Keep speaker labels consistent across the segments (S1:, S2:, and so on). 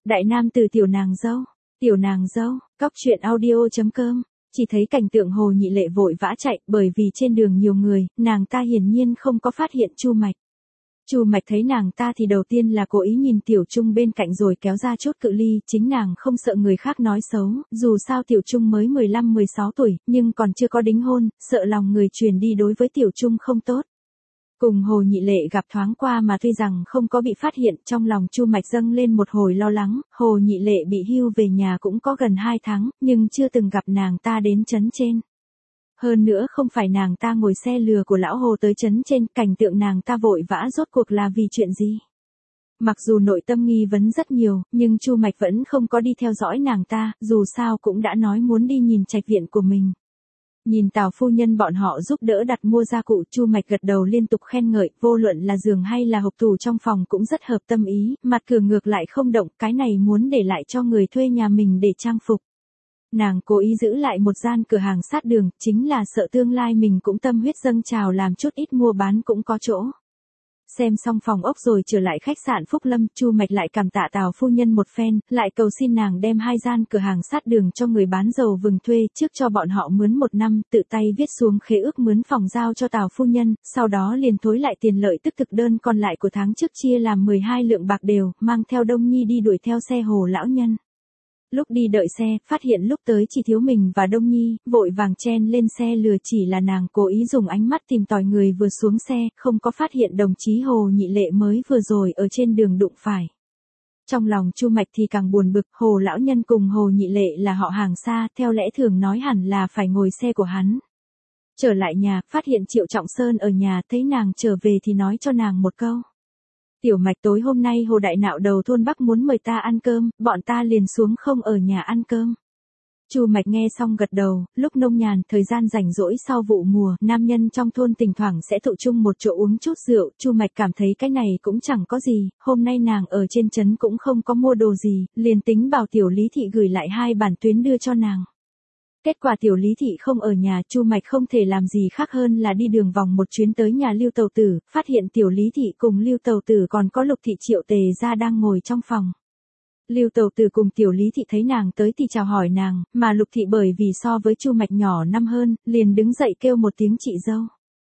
S1: Đại nam từ tiểu nàng dâu, cóc truyện audio.com, chỉ thấy cảnh tượng Hồ Nhị Lệ vội vã chạy, bởi vì trên đường nhiều người, nàng ta hiển nhiên không có phát hiện Chu Mạch. Chu Mạch thấy nàng ta thì đầu tiên là cố ý nhìn Tiểu Trung bên cạnh rồi kéo ra chút cự ly, chính nàng không sợ người khác nói xấu, dù sao Tiểu Trung mới 15-16 tuổi, nhưng còn chưa có đính hôn, sợ lòng người truyền đi đối với Tiểu Trung không tốt. Cùng Hồ Nhị Lệ gặp thoáng qua mà tuy rằng không có bị phát hiện, trong lòng Chu Mạch dâng lên một hồi lo lắng. Hồ Nhị Lệ bị hưu về nhà cũng có gần 2 tháng, nhưng chưa từng gặp nàng ta đến trấn trên. Hơn nữa không phải nàng ta ngồi xe lừa của lão Hồ tới trấn trên, cảnh tượng nàng ta vội vã rốt cuộc là vì chuyện gì? Mặc dù nội tâm nghi vấn rất nhiều, nhưng Chu Mạch vẫn không có đi theo dõi nàng ta, dù sao cũng đã nói muốn đi nhìn trạch viện của mình. Nhìn Tào phu nhân bọn họ giúp đỡ đặt mua gia cụ, Chu Mạch gật đầu liên tục khen ngợi, vô luận là giường hay là hộp tủ trong phòng cũng rất hợp tâm ý, mặt cửa ngược lại không động, cái này muốn để lại cho người thuê nhà mình để trang phục. Nàng cố ý giữ lại một gian cửa hàng sát đường, chính là sợ tương lai mình cũng tâm huyết dâng trào làm chút ít mua bán cũng có chỗ. Xem xong phòng ốc rồi trở lại khách sạn Phúc Lâm, Chu Mạch lại cảm tạ Tào phu nhân một phen, lại cầu xin nàng đem 2 gian cửa hàng sát đường cho người bán dầu vừng thuê, trước cho bọn họ mướn 1 năm, tự tay viết xuống khế ước mướn phòng giao cho Tào phu nhân, sau đó liền thối lại tiền lợi tức thực đơn còn lại của tháng trước chia làm 12 lượng bạc đều, mang theo Đông Nhi đi đuổi theo xe Hồ lão nhân. Lúc đi đợi xe, phát hiện lúc tới chỉ thiếu mình và Đông Nhi, vội vàng chen lên xe lừa, chỉ là nàng cố ý dùng ánh mắt tìm tòi người vừa xuống xe, không có phát hiện đồng chí Hồ Nhị Lệ mới vừa rồi ở trên đường đụng phải. Trong lòng Chu Mạch thì càng buồn bực, Hồ lão nhân cùng Hồ Nhị Lệ là họ hàng xa, theo lẽ thường nói hẳn là phải ngồi xe của hắn. Trở lại nhà, phát hiện Triệu Trọng Sơn ở nhà, thấy nàng trở về thì nói cho nàng một câu. Tiểu Mạch, tối hôm nay Hồ đại nạo đầu thôn Bắc muốn mời ta ăn cơm, bọn ta liền xuống không ở nhà ăn cơm. Chu Mạch nghe xong gật đầu, lúc nông nhàn, thời gian rảnh rỗi sau vụ mùa, nam nhân trong thôn thỉnh thoảng sẽ tụ chung một chỗ uống chút rượu, Chu Mạch cảm thấy cái này cũng chẳng có gì, hôm nay nàng ở trên trấn cũng không có mua đồ gì, liền tính bảo Tiểu Lý Thị gửi lại 2 bản tuyến đưa cho nàng. Kết quả Tiểu Lý Thị không ở nhà, Chu Mạch không thể làm gì khác hơn là đi đường vòng một chuyến tới nhà Lưu Tầu Tử, phát hiện Tiểu Lý Thị cùng Lưu Tầu Tử còn có Lục Thị Triệu Tề gia đang ngồi trong phòng. Lưu Tầu Tử cùng Tiểu Lý Thị thấy nàng tới thì chào hỏi nàng, mà Lục Thị bởi vì so với Chu Mạch nhỏ năm hơn, liền đứng dậy kêu một tiếng chị dâu.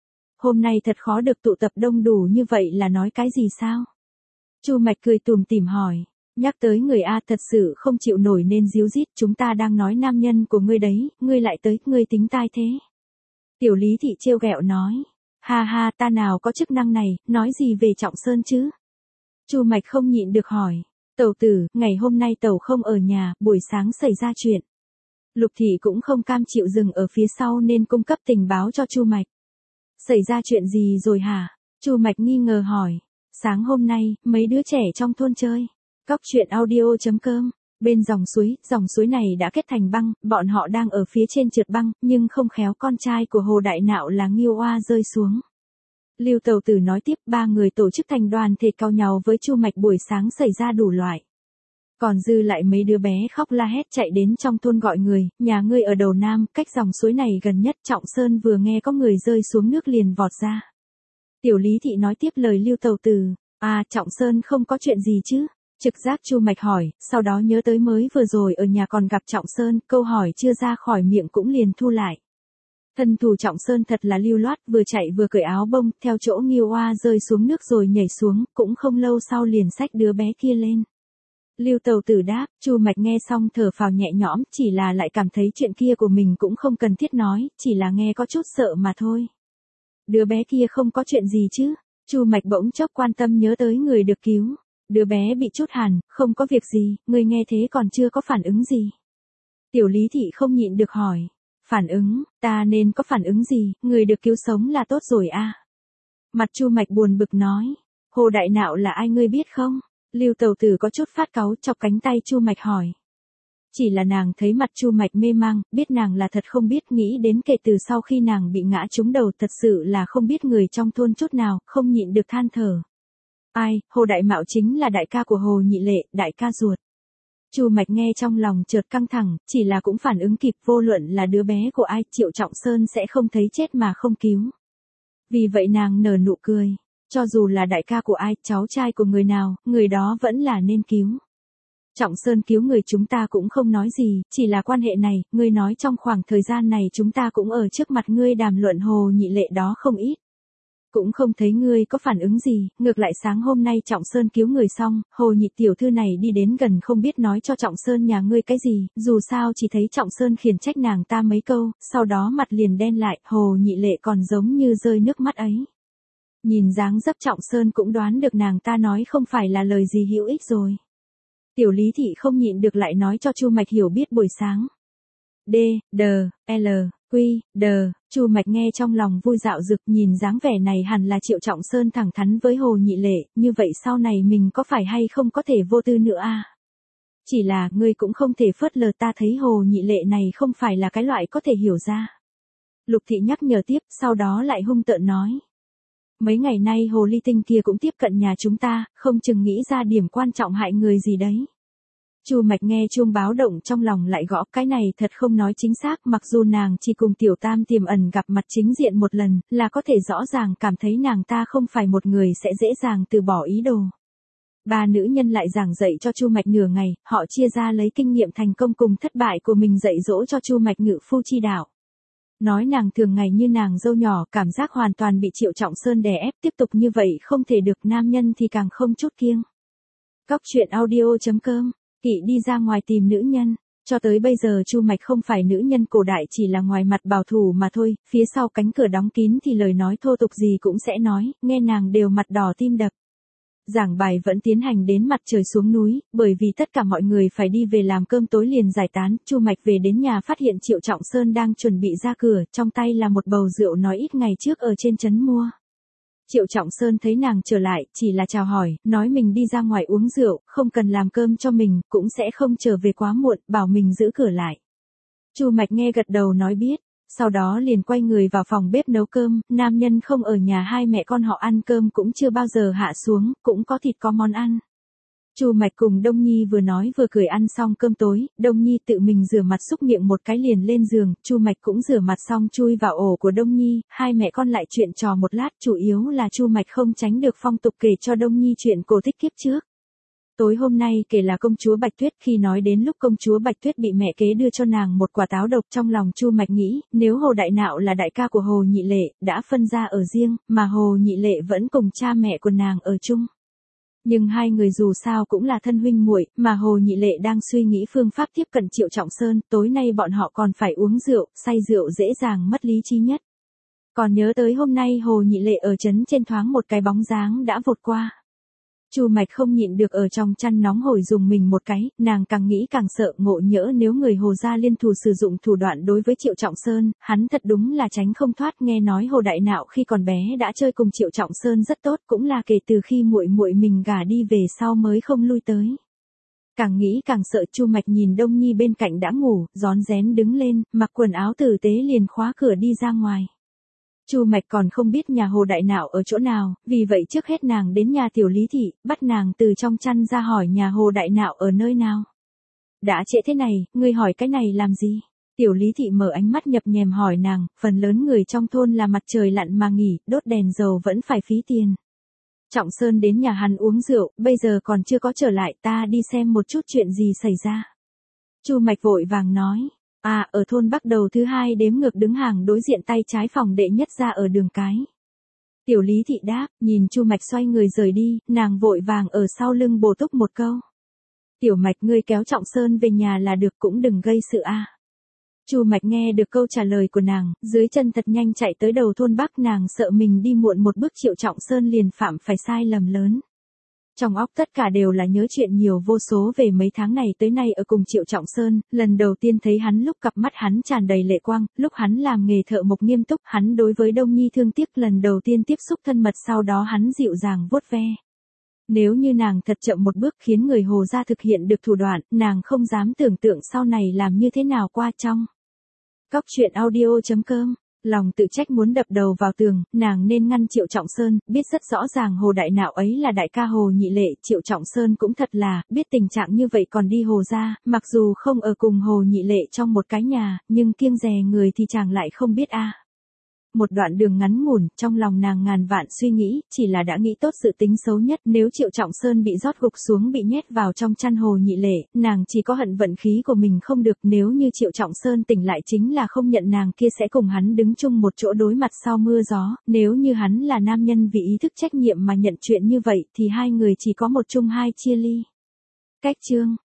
S1: Hôm nay thật khó được tụ tập đông đủ như vậy là nói cái gì sao? Chu Mạch cười tủm tỉm hỏi. Nhắc tới người A thật sự không chịu nổi nên díu dít, chúng ta đang nói nam nhân của ngươi đấy, ngươi lại tới, ngươi tính tai thế. Tiểu Lý Thị trêu ghẹo nói, ha ha, ta nào có chức năng này, nói gì về Trọng Sơn chứ? Chu Mạch không nhịn được hỏi, Tẩu tử, ngày hôm nay Tẩu không ở nhà, buổi sáng xảy ra chuyện. Lục Thị cũng không cam chịu dừng ở phía sau nên cung cấp tình báo cho Chu Mạch. Xảy ra chuyện gì rồi hả? Chu Mạch nghi ngờ hỏi, sáng hôm nay, mấy đứa trẻ trong thôn chơi. Cóc truyện audio.com, bên dòng suối này đã kết thành băng, bọn họ đang ở phía trên trượt băng, nhưng không khéo con trai của Hồ đại nạo là Nghiêu Oa rơi xuống. Lưu Tầu Tử nói tiếp, 3 người tổ chức thành đoàn thể cau nhàu với Chu Mạch buổi sáng xảy ra đủ loại. Còn dư lại mấy đứa bé khóc la hét chạy đến trong thôn gọi người, nhà ngươi ở đầu nam, cách dòng suối này gần nhất. Trọng Sơn vừa nghe có người rơi xuống nước liền vọt ra. Tiểu Lý Thị nói tiếp lời Lưu Tầu Tử, Trọng Sơn không có chuyện gì chứ? Trực giác Chu Mạch hỏi, sau đó nhớ tới mới vừa rồi ở nhà còn gặp Trọng Sơn, câu hỏi chưa ra khỏi miệng cũng liền thu lại. Thân thủ Trọng Sơn thật là lưu loát, vừa chạy vừa cởi áo bông, theo chỗ Nghiêu Oa rơi xuống nước rồi nhảy xuống, cũng không lâu sau liền xách đứa bé kia lên. Lưu Tầu Tử đáp, Chu Mạch nghe xong thở phào nhẹ nhõm, chỉ là lại cảm thấy chuyện kia của mình cũng không cần thiết nói, chỉ là nghe có chút sợ mà thôi. Đứa bé kia không có chuyện gì chứ? Chu Mạch bỗng chốc quan tâm nhớ tới người được cứu. Đứa bé bị chút hàn, không có việc gì, ngươi nghe thế còn chưa có phản ứng gì. Tiểu Lý Thị không nhịn được hỏi, phản ứng, ta nên có phản ứng gì, người được cứu sống là tốt rồi a. Mặt Chu Mạch buồn bực nói, Hồ đại nạo là ai ngươi biết không? Lưu Tầu Tử có chút phát cáu chọc cánh tay Chu Mạch hỏi. Chỉ là nàng thấy mặt Chu Mạch mê mang, biết nàng là thật không biết, nghĩ đến kể từ sau khi nàng bị ngã trúng đầu thật sự là không biết người trong thôn chút nào, không nhịn được than thở. Ai, Hồ đại mạo chính là đại ca của Hồ Nhị Lệ, đại ca ruột. Chu Mạch nghe trong lòng chợt căng thẳng, chỉ là cũng phản ứng kịp, vô luận là đứa bé của ai, Triệu Trọng Sơn sẽ không thấy chết mà không cứu. Vì vậy nàng nở nụ cười, cho dù là đại ca của ai, cháu trai của người nào, người đó vẫn là nên cứu. Trọng Sơn cứu người chúng ta cũng không nói gì, chỉ là quan hệ này, ngươi nói trong khoảng thời gian này chúng ta cũng ở trước mặt ngươi đàm luận Hồ Nhị Lệ đó không ít. Cũng không thấy ngươi có phản ứng gì, ngược lại sáng hôm nay Trọng Sơn cứu người xong, Hồ Nhị tiểu thư này đi đến gần không biết nói cho Trọng Sơn nhà ngươi cái gì, dù sao chỉ thấy Trọng Sơn khiển trách nàng ta mấy câu, sau đó mặt liền đen lại, Hồ Nhị Lệ còn giống như rơi nước mắt ấy. Nhìn dáng dấp Trọng Sơn cũng đoán được nàng ta nói không phải là lời gì hữu ích rồi. Tiểu Lý Thị không nhịn được lại nói cho Chu Mạch hiểu biết buổi sáng. D, D, L, Q, D, Chu Mạch nghe trong lòng vui dạo dực, nhìn dáng vẻ này hẳn là Triệu Trọng Sơn thẳng thắn với Hồ Nhị Lệ, như vậy sau này mình có phải hay không có thể vô tư nữa à? Chỉ là, ngươi cũng không thể phớt lờ, ta thấy Hồ Nhị Lệ này không phải là cái loại có thể hiểu ra. Lục Thị nhắc nhở tiếp, sau đó lại hung tợn nói. Mấy ngày nay Hồ Ly Tinh kia cũng tiếp cận nhà chúng ta, không chừng nghĩ ra điểm quan trọng hại người gì đấy. Chu Mạch nghe chuông báo động trong lòng lại gõ, cái này thật không nói chính xác, mặc dù nàng chỉ cùng Tiểu Tam tiềm ẩn gặp mặt chính diện một lần, là có thể rõ ràng cảm thấy nàng ta không phải một người sẽ dễ dàng từ bỏ ý đồ. Ba nữ nhân lại giảng dạy cho Chu Mạch nửa ngày, họ chia ra lấy kinh nghiệm thành công cùng thất bại của mình dạy dỗ cho Chu Mạch ngự phu chi đạo. Nói nàng thường ngày như nàng dâu nhỏ, cảm giác hoàn toàn bị Triệu Trọng Sơn đè ép, tiếp tục như vậy không thể được, nam nhân thì càng không chút kiêng. Cóc truyện audio.com, Kỵ đi ra ngoài tìm nữ nhân. Cho tới bây giờ Chu Mạch không phải nữ nhân cổ đại, chỉ là ngoài mặt bảo thủ mà thôi, phía sau cánh cửa đóng kín thì lời nói thô tục gì cũng sẽ nói, nghe nàng đều mặt đỏ tim đập. Giảng bài vẫn tiến hành đến mặt trời xuống núi, bởi vì tất cả mọi người phải đi về làm cơm tối liền giải tán, Chu Mạch về đến nhà phát hiện Triệu Trọng Sơn đang chuẩn bị ra cửa, trong tay là một bầu rượu nói ít ngày trước ở trên trấn mua. Triệu Trọng Sơn thấy nàng trở lại, chỉ là chào hỏi, nói mình đi ra ngoài uống rượu, không cần làm cơm cho mình, cũng sẽ không trở về quá muộn, bảo mình giữ cửa lại. Chu Mạch nghe gật đầu nói biết. Sau đó liền quay người vào phòng bếp nấu cơm, nam nhân không ở nhà, hai mẹ con họ ăn cơm cũng chưa bao giờ hạ xuống, cũng có thịt có món ăn. Chu Mạch cùng Đông Nhi vừa nói vừa cười ăn xong cơm tối, Đông Nhi tự mình rửa mặt xúc miệng một cái liền lên giường, Chu Mạch cũng rửa mặt xong chui vào ổ của Đông Nhi, hai mẹ con lại chuyện trò một lát, chủ yếu là Chu Mạch không tránh được phong tục kể cho Đông Nhi chuyện cổ tích kiếp trước. Tối hôm nay kể là công chúa Bạch Tuyết, khi nói đến lúc công chúa Bạch Tuyết bị mẹ kế đưa cho nàng một quả táo độc, trong lòng Chu Mạch nghĩ, nếu Hồ Đại Nạo là đại ca của Hồ Nhị Lệ, đã phân ra ở riêng, mà Hồ Nhị Lệ vẫn cùng cha mẹ của nàng ở chung. Nhưng hai người dù sao cũng là thân huynh muội, mà Hồ Nhị Lệ đang suy nghĩ phương pháp tiếp cận Triệu Trọng Sơn, tối nay bọn họ còn phải uống rượu, say rượu dễ dàng mất lý trí nhất. Còn nhớ tới hôm nay Hồ Nhị Lệ ở trấn trên thoáng một cái bóng dáng đã vụt qua. Chu Mạch không nhịn được ở trong chăn nóng hổi dùng mình một cái, nàng càng nghĩ càng sợ, ngộ nhỡ nếu người Hồ gia liên thủ sử dụng thủ đoạn đối với Triệu Trọng Sơn, hắn thật đúng là tránh không thoát. Nghe nói Hồ Đại Nạo khi còn bé đã chơi cùng Triệu Trọng Sơn rất tốt, cũng là kể từ khi muội muội mình gả đi về sau mới không lui tới. Càng nghĩ càng sợ, Chu Mạch nhìn Đông Nhi bên cạnh đã ngủ, rón rén đứng lên, mặc quần áo tử tế liền khóa cửa đi ra ngoài. Chu Mạch còn không biết nhà Hồ Đại Nạo ở chỗ nào, vì vậy trước hết nàng đến nhà Tiểu Lý Thị, bắt nàng từ trong chăn ra hỏi nhà Hồ Đại Nạo ở nơi nào. Đã trễ thế này, ngươi hỏi cái này làm gì? Tiểu Lý Thị mở ánh mắt nhập nhèm hỏi nàng, phần lớn người trong thôn là mặt trời lặn mà nghỉ, đốt đèn dầu vẫn phải phí tiền. Trọng Sơn đến nhà hắn uống rượu, bây giờ còn chưa có trở lại, ta đi xem một chút chuyện gì xảy ra. Chu Mạch vội vàng nói. Ở thôn Bắc đầu thứ hai đếm ngược đứng hàng đối diện tay trái phòng đệ nhất ra ở đường cái. Tiểu Lý Thị đáp, nhìn Chu Mạch xoay người rời đi, nàng vội vàng ở sau lưng bổ túc một câu. Tiểu Mạch, ngươi kéo Trọng Sơn về nhà là được, cũng đừng gây sự a. Chu Mạch nghe được câu trả lời của nàng, dưới chân thật nhanh chạy tới đầu thôn Bắc, nàng sợ mình đi muộn một bước Triệu Trọng Sơn liền phạm phải sai lầm lớn. Trong óc tất cả đều là nhớ chuyện nhiều vô số về mấy tháng này tới nay ở cùng Triệu Trọng Sơn, lần đầu tiên thấy hắn lúc cặp mắt hắn tràn đầy lệ quang, lúc hắn làm nghề thợ mộc nghiêm túc, hắn đối với Đông Nhi thương tiếc, lần đầu tiên tiếp xúc thân mật, sau đó hắn dịu dàng vuốt ve. Nếu như nàng thật chậm một bước khiến người Hồ gia thực hiện được thủ đoạn, nàng không dám tưởng tượng sau này làm như thế nào qua trong. Cóc truyện audio.com, lòng tự trách muốn đập đầu vào tường, nàng nên ngăn Triệu Trọng Sơn, biết rất rõ ràng Hồ Đại Nạo ấy là đại ca Hồ Nhị Lệ, Triệu Trọng Sơn cũng thật là, biết tình trạng như vậy còn đi Hồ gia, mặc dù không ở cùng Hồ Nhị Lệ trong một cái nhà, nhưng kiêng dè người thì chàng lại không biết a. một đoạn đường ngắn ngủn, trong lòng nàng ngàn vạn suy nghĩ, chỉ là đã nghĩ tốt sự tính xấu nhất, nếu Triệu Trọng Sơn bị rót gục xuống bị nhét vào trong chăn Hồ Nhị Lệ, nàng chỉ có hận vận khí của mình không được, nếu như Triệu Trọng Sơn tỉnh lại chính là không nhận nàng kia sẽ cùng hắn đứng chung một chỗ đối mặt sau mưa gió, nếu như hắn là nam nhân vì ý thức trách nhiệm mà nhận chuyện như vậy thì hai người chỉ có một chung hai chia ly. Cách chương